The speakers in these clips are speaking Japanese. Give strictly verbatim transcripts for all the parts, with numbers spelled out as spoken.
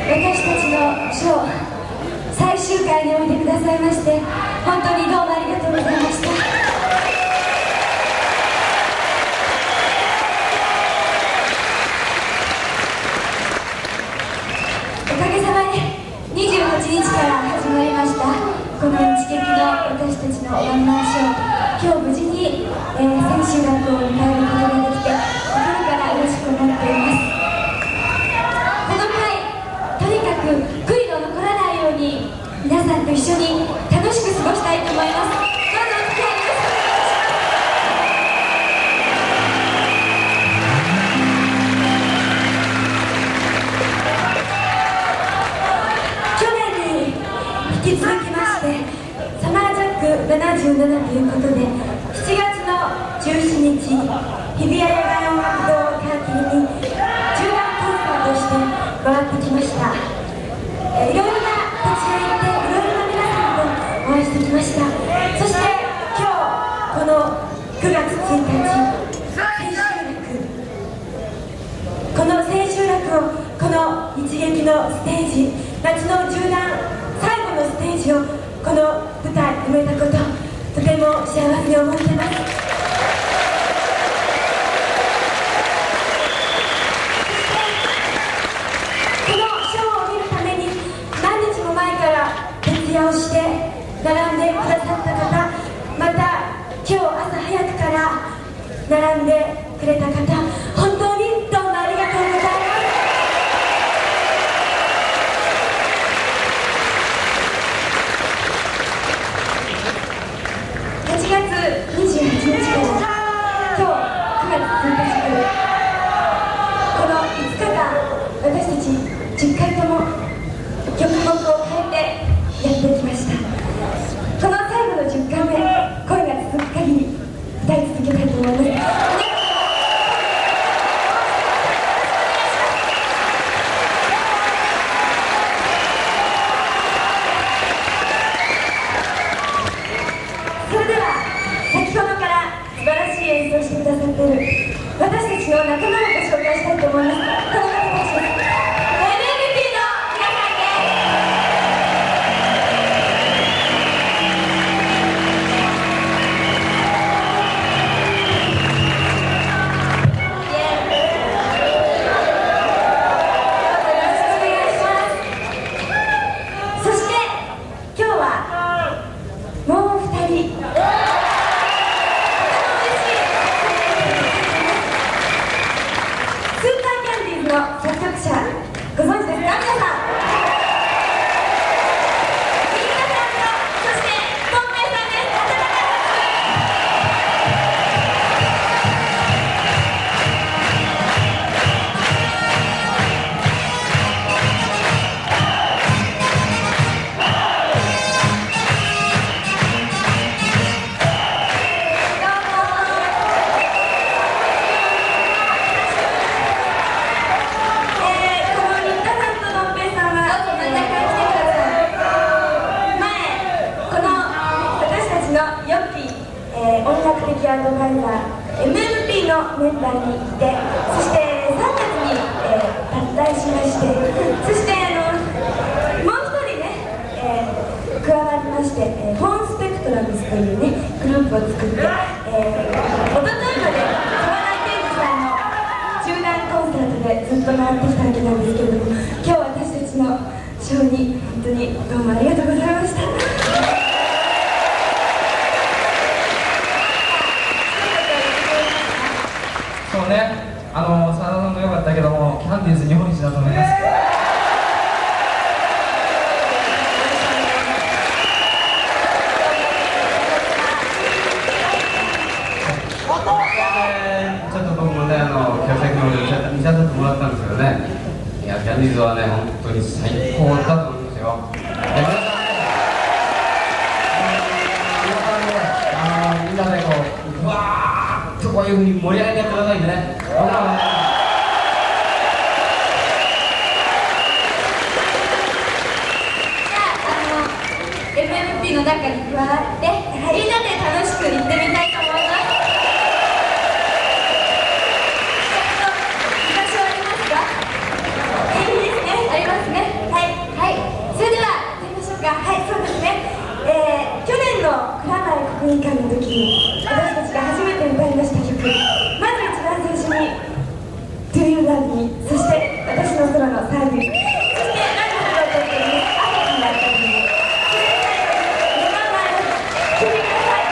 私たちのショー最終回においでくださいまして本当にどうもありがとうございました。おかげさまでにじゅうはちにちから始まりましたこの一撃の私たちのワンマンショー、今日無事に、えー、千秋楽を迎えることができて心から嬉しく思っています。この回とにかく悔いの残らないように皆さんと一緒に楽しく過ごしたいと思います。どうぞお付き合いよろしくお願いします。引き続きましてサマージャックななじゅうななということでしちがつのじゅうしちにち日比谷野外音楽堂を皮切りにじゅうだんコンサートをして回ってきました。えー、いろいろな立ち会いでいろいろな皆さんとお会いしてきました。そして今日このくがつついたち千秋楽、この千秋楽をこの一撃のステージ夏の縦断最後のステージをこの舞台埋めたこと、とても幸せに思っています。このショーを見るために何日も前から徹夜をして並んでくださった方、また今日朝早くから並んでくれた方、本当にどうもありがとうございます。はちがつにじゅうはちにちから今日くがつついたちまでこのいつかかん私たちじゅっかいとも曲目を変えてやってきました。この最後のじゅっかいめ、声が続く限り歌い続けたいと思います。先ほどから素晴らしい演奏をしてくださっている私たちの仲間をご紹介したいと思います。この方たちです。エムエムピー の皆さんです。そして今日はもうふたりの作曲者ご存知ですか皆さん。新潟さんとそしてポンペイさんです。温かい音楽的アドバイザー エムエムピー のメンバーにいて、そしてさんがつに、えー、脱退しまして、そしてあのもう一人ね、えー、加わりまして、えー、フォンスペクトラムスというねグループを作って、えー、おとといまで沢田研二さんの縦断コンサートでずっと回ってきたわけなんですけれども、今日私たちのショーに本当にどうもありがとうございました。 そうね、あの真田さんも良かったけども、キャンディーズ日本一だと思います。ちょっと僕もね、あの客席の方で見させてもらったんですけどね、いやキャンディーズはね本当に最高だと思いますよ。皆さんね、皆さんね、あのみんなでこううわーっとこういうふうに盛り上げてくださいね。僕らはね、 エムエムピー の中に加わって、みんなで楽しく行ってみたいと思います。場所ありますか？いいですね、ありますね。 サービー、そして私のソロのサービー、そしてライブを撮っている朝日だったり、それ以外の目の前を聞いてください。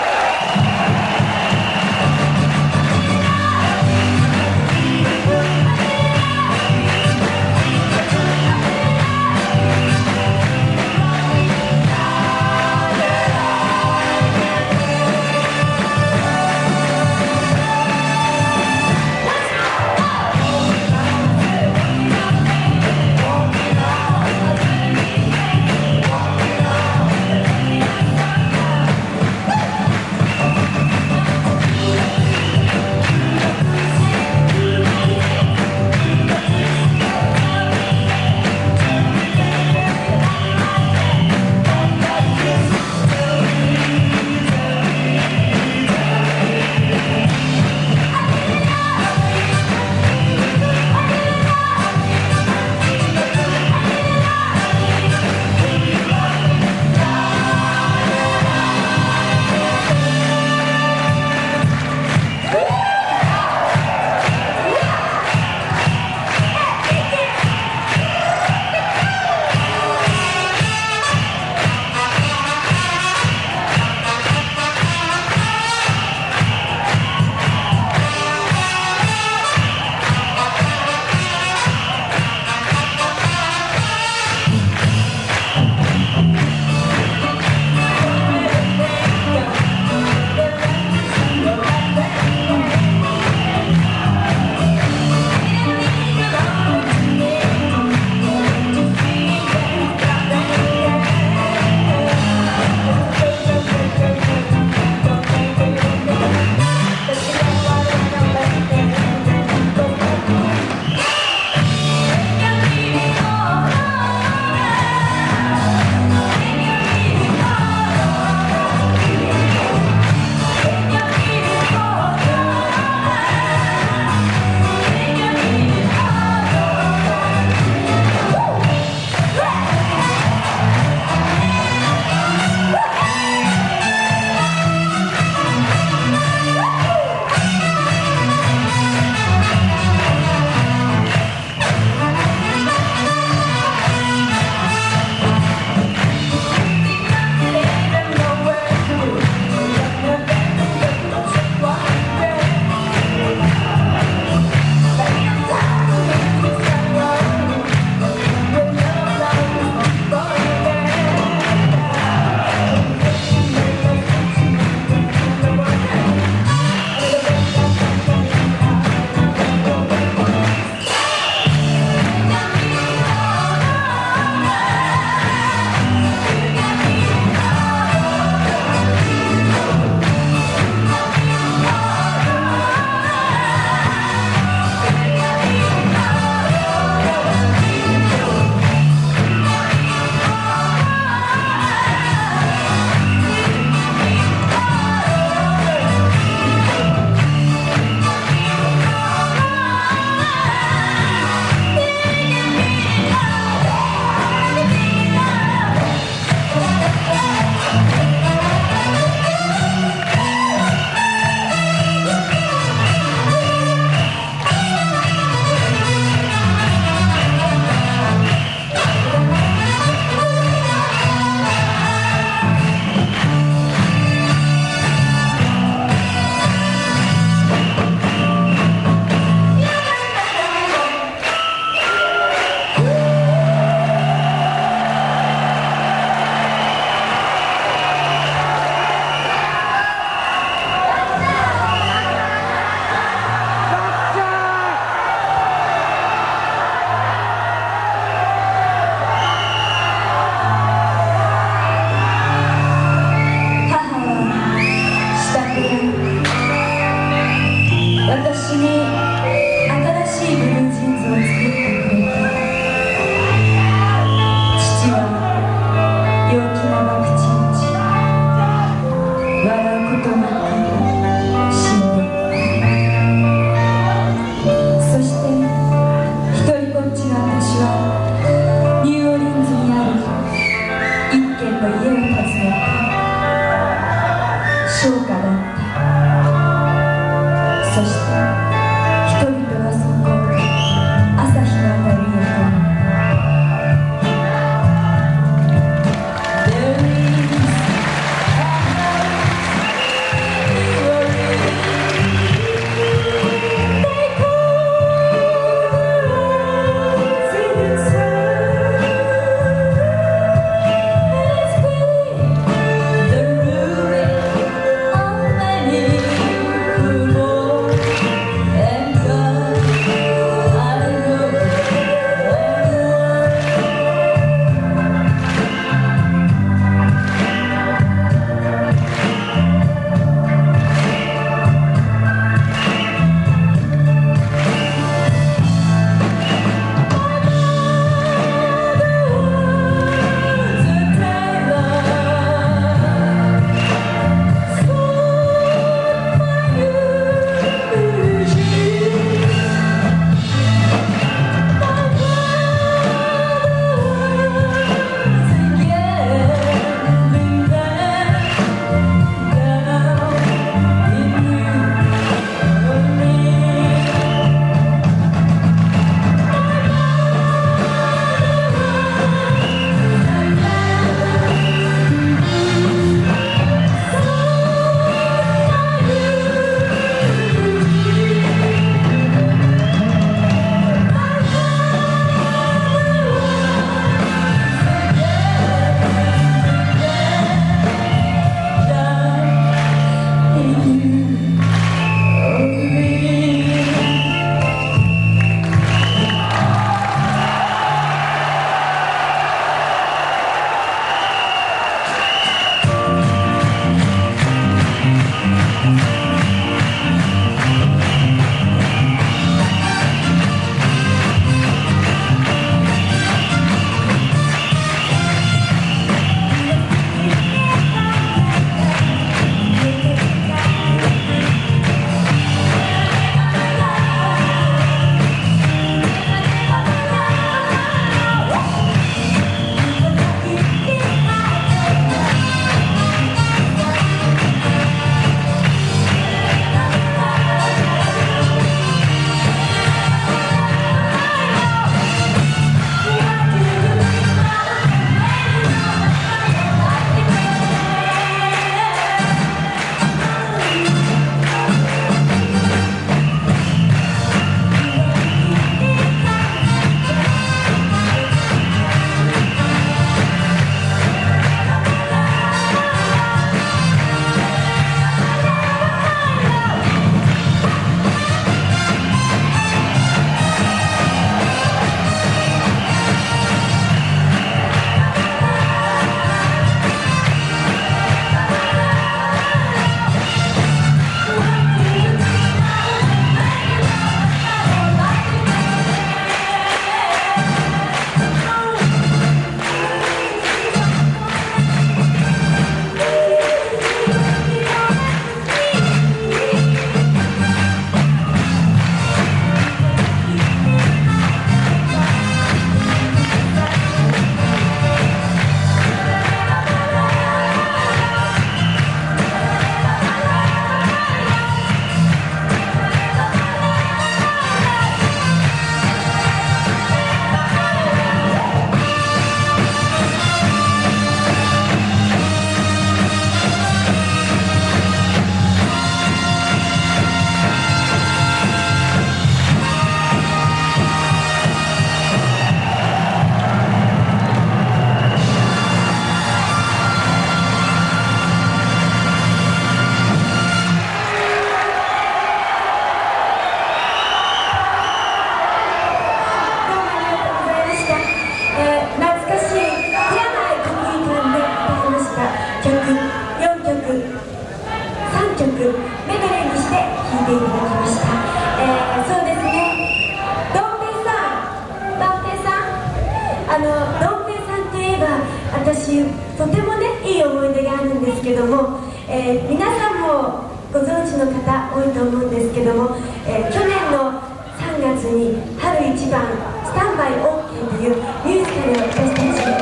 ていただきました。えー、そうですね、ドンペイさん、ドンペイさん、あのドンペイさんといえば私とてもねいい思い出があるんですけども、えー、皆さんもご存知の方多いと思うんですけども、えー、去年のさんがつに春一番スタンバイ オーケー というミュージカルを私たちその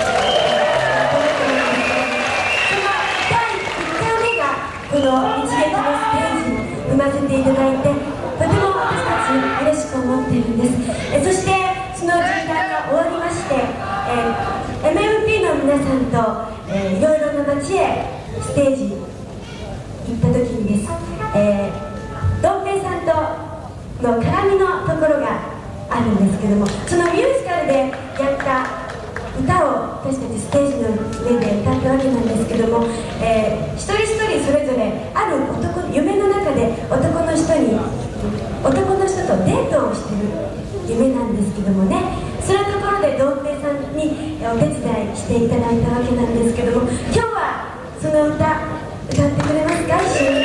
だいいっかいめがこの日劇のステージに踏ませていただいて、とても私たち嬉しく思っているんです。えー、そしてその時間が終わりまして、えー、エムエムピー の皆さんと、えー、いろいろな街へステージ行った時にです、えー、ドンペイさんとの絡みのところがあるんですけども、そのミュージカルでやった歌を私たちステージの上で歌ったわけなんですけども、えー、一人一人それぞれある男夢の中で男の人に男の人とデートをしてる夢なんですけどもね、そういうところでドンペイさんにお手伝いしていただいたわけなんですけども、今日はその歌歌ってくれますか、一緒に。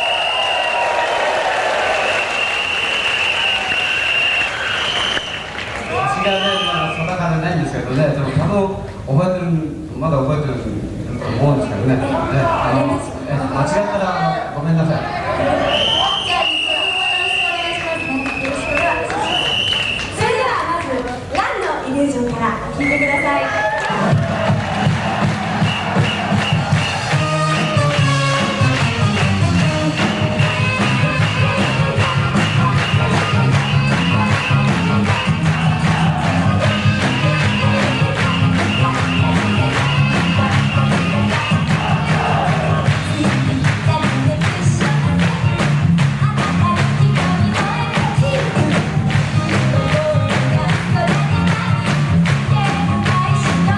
私がね、まだ定かじゃないんですけどね、でも多分覚えてる、まだ覚えてると思うんですけどね、ね、あのえ間違ったらごめんなさい。 それではまず「ランのイリュージョン」から聴いてください。「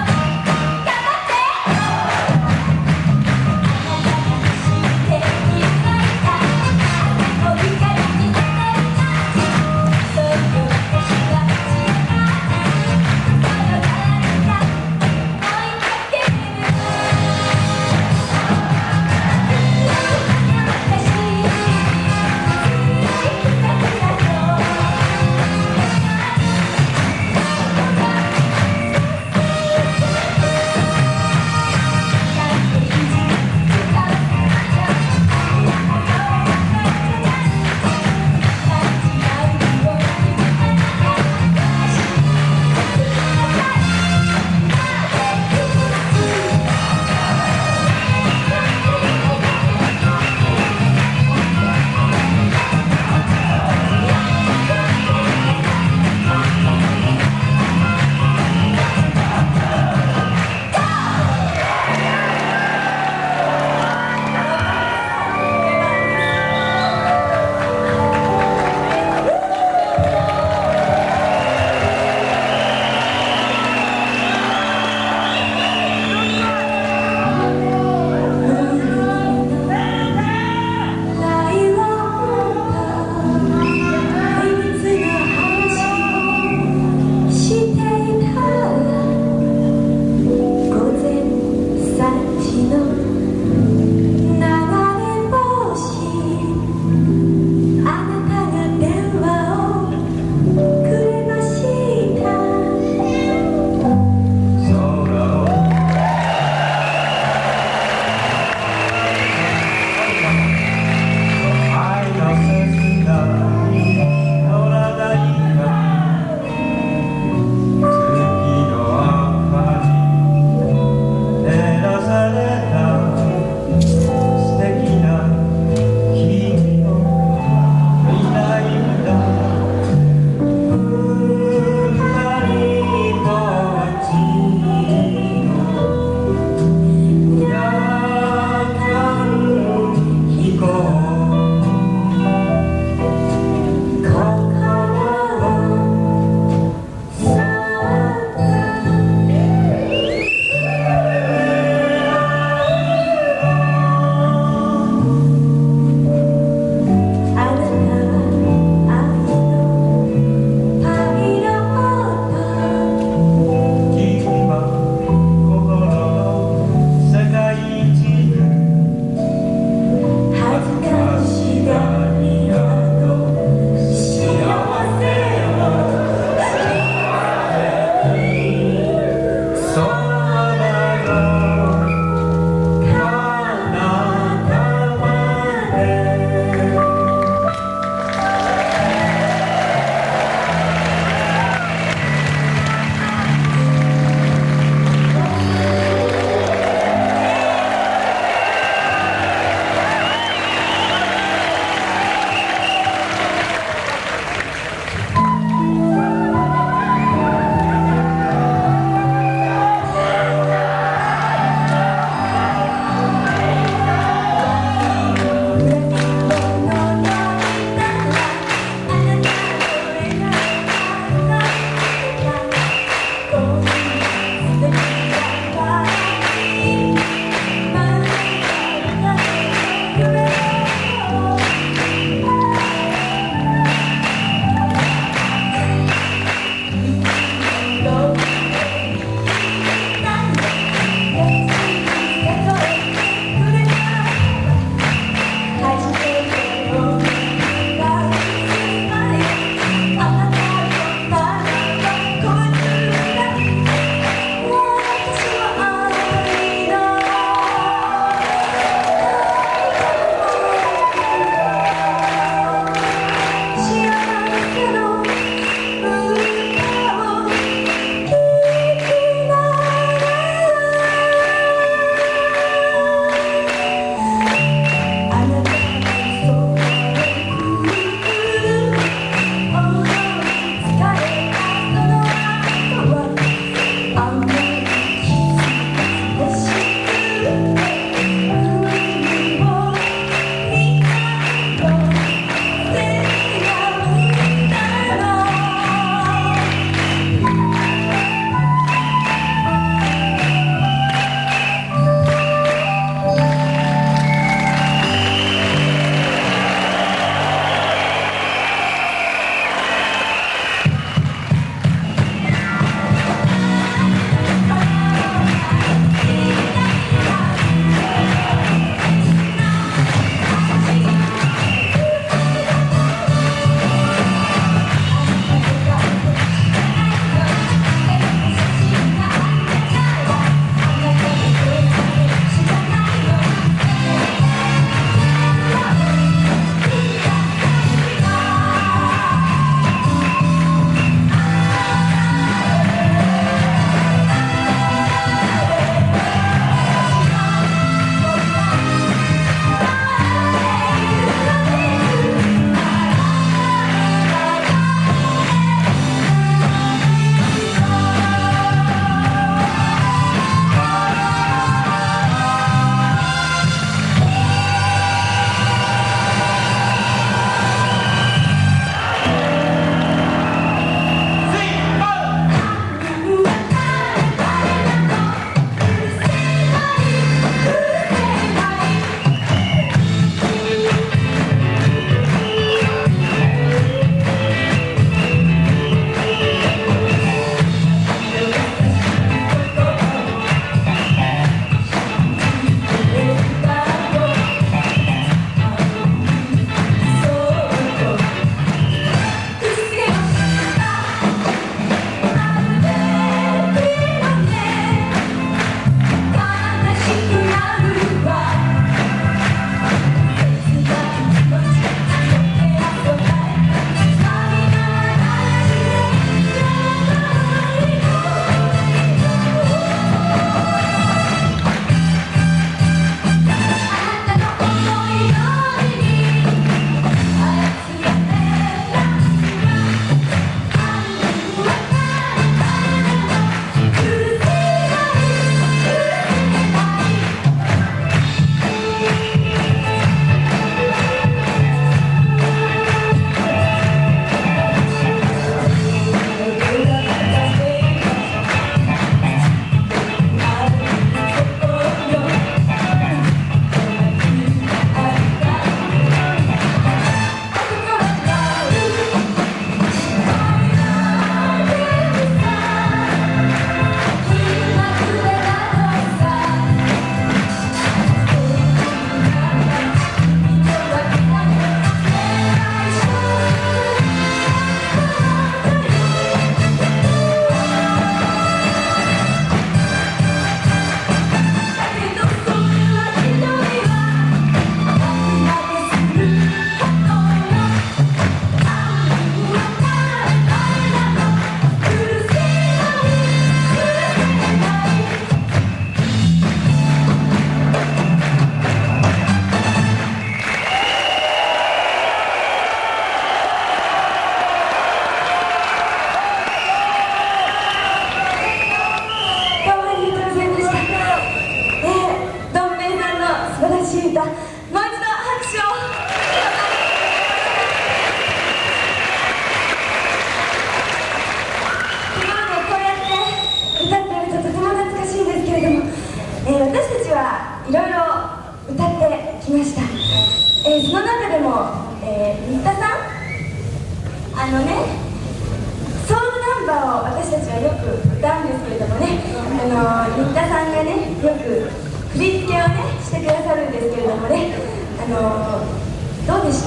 はいろいろ歌ってきました、えー、その中でも、えー、新田さんあのねソウルナンバーを私たちはよく歌うんですけれどもね、あの新田さんがねよく振り付けをねしてくださるんですけれどもね、あのどうでした？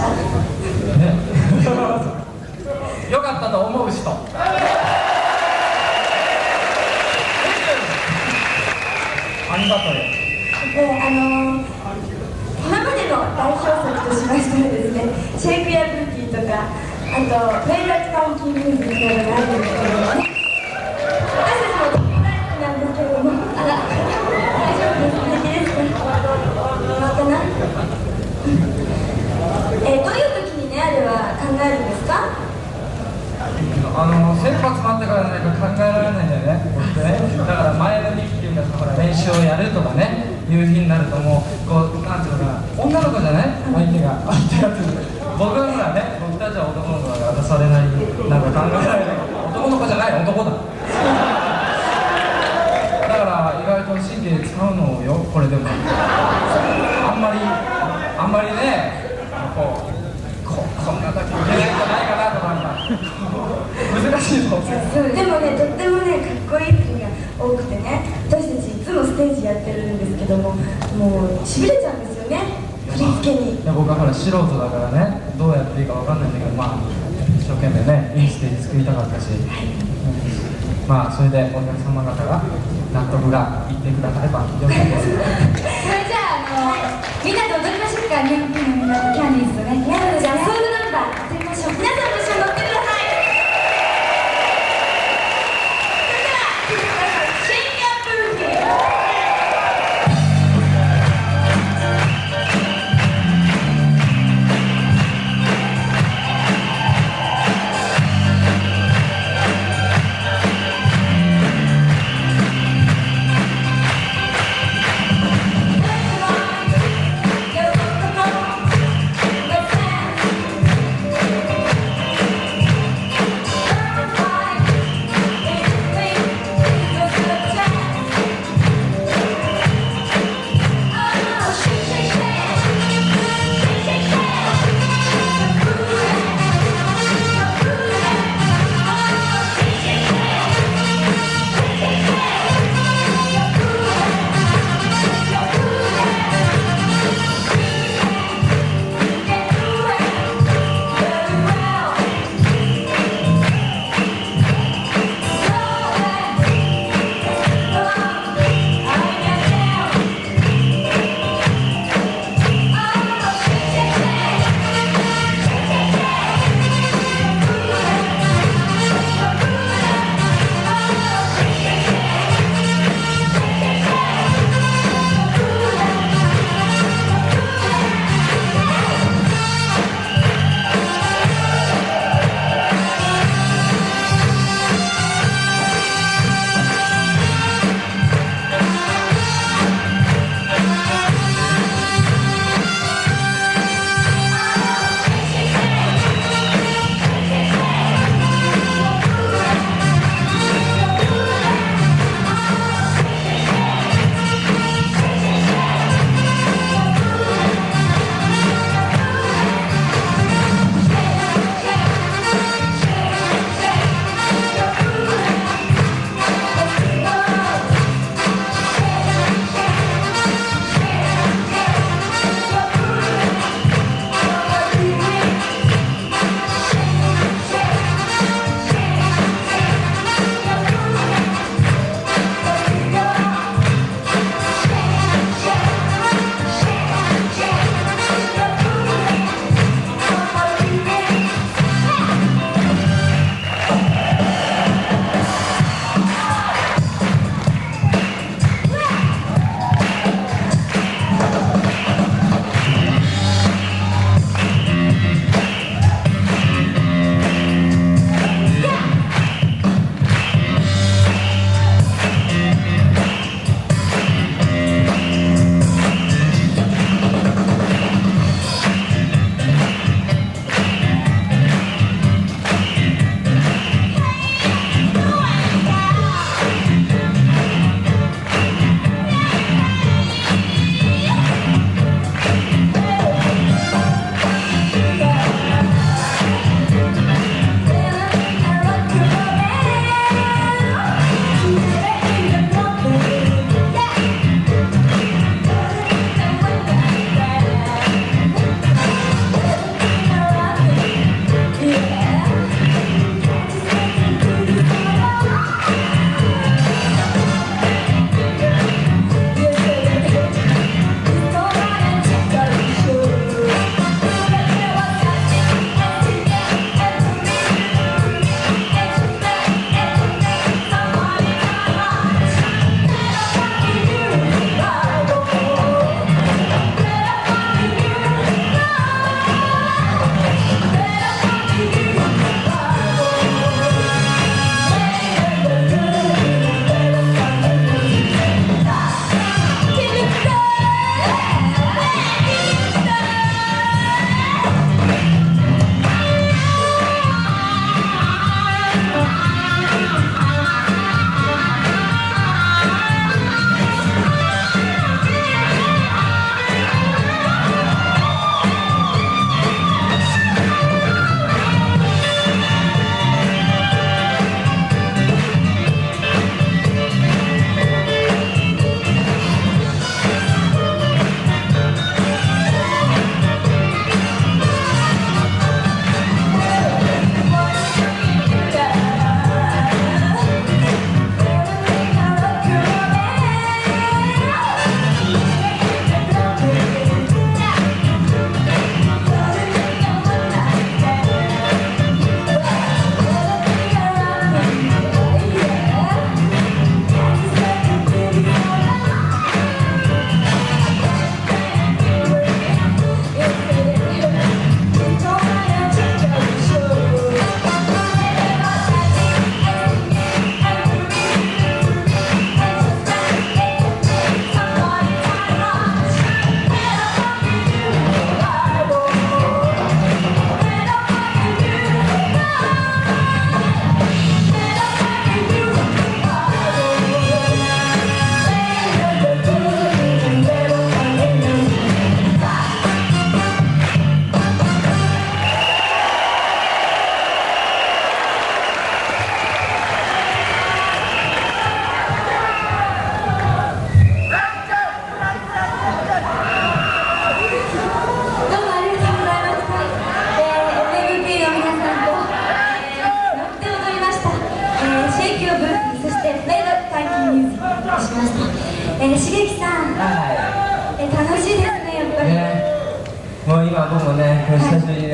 よかったと思う人。ありがとうよ。 で、あのー、今までの代表作としましてはですね、シェイクやブーキーとか、あと、フェイラッツ・ファンキー・ミュージックなどがあるんですけれどもね、私たちもとても大好きなんですけれども、あら、大丈夫です、平気ですか？またな。えー、どういう時にね、あれは考えるんですか？ あの先発待ってからなんか考えられないんだよね、僕ってね。だから前の日っていうかほら練習をやるとかね、いう日になるともうこうなんていうのかな、女の子じゃない相手が相手がっていう僕はほらね、僕たちは男の子だから渡されないなんか考えられない男の子じゃない男だ。だから意外と神経使うのよこれでも。あんまりあんまりねこう。こ, こんな時いけないんじゃないかなとか難しいと思う。 でもね、とってもね、かっこいい時が多くてね、私たちいつもステージやってるんですけども、もうしびれちゃうんですよね、振り付けに。 いや僕はほら素人だからね、どうやっていいかわかんないんだけど、まあ一生懸命ね、いいステージ作りたかったし、うん、まあそれでお客様方が納得がいってくださればよかったです。 それじゃあ、あのみんなで踊りましょうか、日本人のみんなとキャンディーズとね。 じゃあソウルナンバーやってみましょう。皆さんも一緒に乗ってください。それでは聴いてください。シェイクアップルーキー。Let's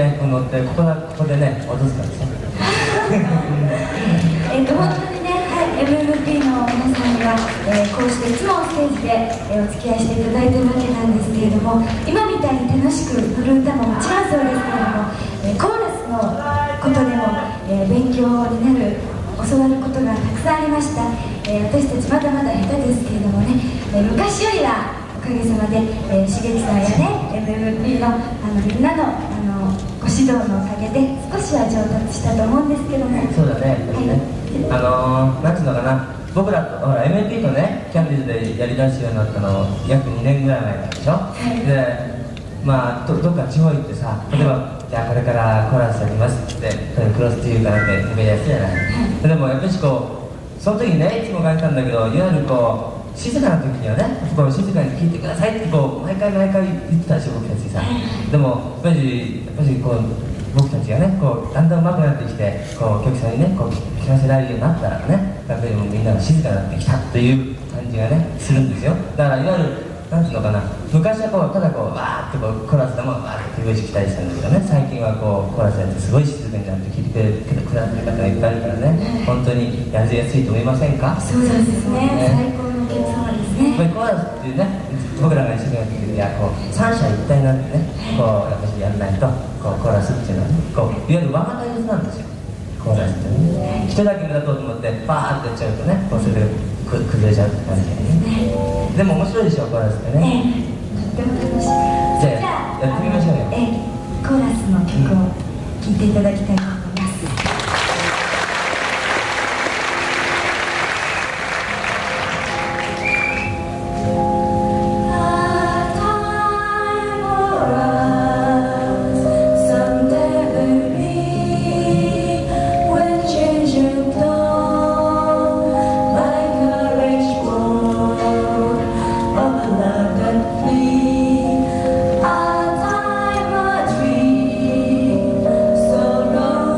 ねこう乗ってここだここでね踊ってたんですよえっと本当にね、はい、エムエムピー の皆さんには、えーこうしていつもステージで、えーお付き合いしていただいているわけなんですけれども、今みたいに楽しく振る歌ももちろんそうですけれども、えーコーラスのことでも、えー勉強になる教わることがたくさんありました。えー私たちまだまだ下手ですけれどもね、えー昔よりはおかげさまで、えー、しげきさんやね エムエムピー の, あのみんなのあのご指導のおかげで少しは上達したと思うんですけども、 そうだね、はい、あのー、なんつうのかな、僕らとほら エムエムピー とねキャンディーズでやりだすようになったの約にねんぐらい前なんでしょ、はい、でまあ ど, どっか地方行ってさ、例えばじゃあこれからコーラスやりますってクロスっていうかなんて決めやすいじゃない、はい、でもやっぱりこうその時にねいつも書いたんだけど、いわゆるこう静かな時にはね、こう静かに聴いてくださいってこう毎回毎回言ってたでしょ僕たちさ。でもやっぱりやっぱりこう僕たちがねこうだんだん上手くなってきてこうお客さんにねこう聞かせられるようになったらね、やっぱりもうみんなが静かになってきたという感じがねするんですよ。だからいわゆるなんていうのかな、昔はこうただこうわーってこうコーラスでもわーって手拍子来たりしたんだけどね、最近はこうコーラスやってすごい静かになって聴いてくれくださる方がいっぱいいるからね、本当にやりやすいと思いませんか？ そうですね、最高のお客様ですね。 やっぱりコーラスっていうね、僕らが一生懸命やってる時はこう三者一体になってね、こうやっぱりやらないとこうコーラスっていうのはね、こういわゆる和が大切なんですよ。コーラスってね、一人だけ目立とうと思ってバーってやっちゃうとね、こうそれでく崩れちゃうって感じでね。でも面白いでしょコーラスってね。 とっても楽しい。 じゃあやってみましょうよ。 えコーラスの曲を聴いていただきたいと思います。 So long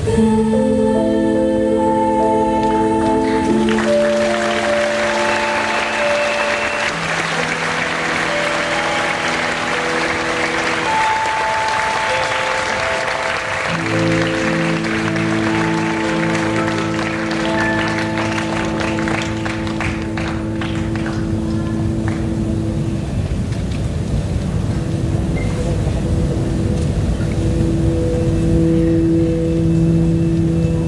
「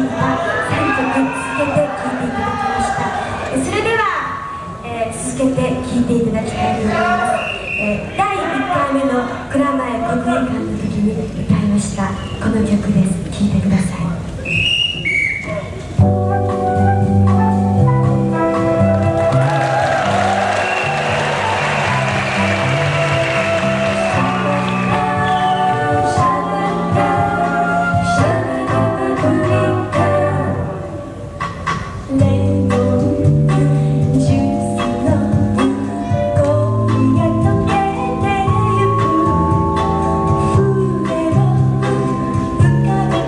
さんきょく続けて聴いていただきました。えそれでは、えー続けて聴いていただきたいと思います。えーだいいっかいめの蔵前国技館の時に歌いましたこの曲です。聴いてください。「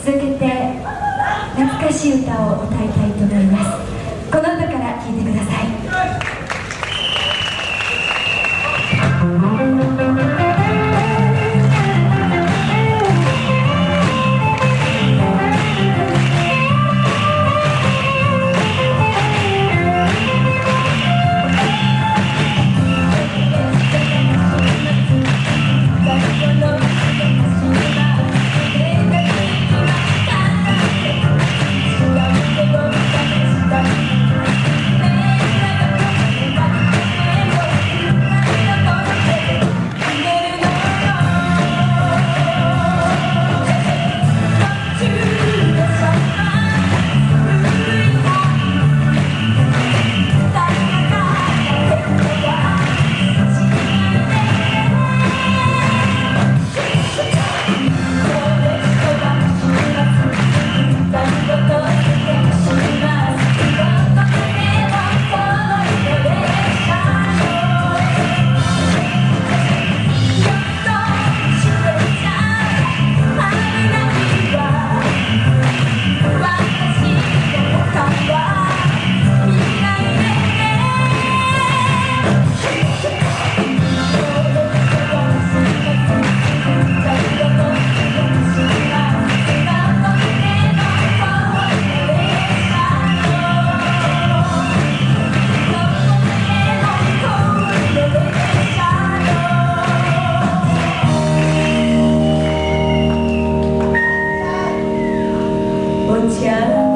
続けて懐かしい歌を歌いたいと思います。この歌から聴いてください。家。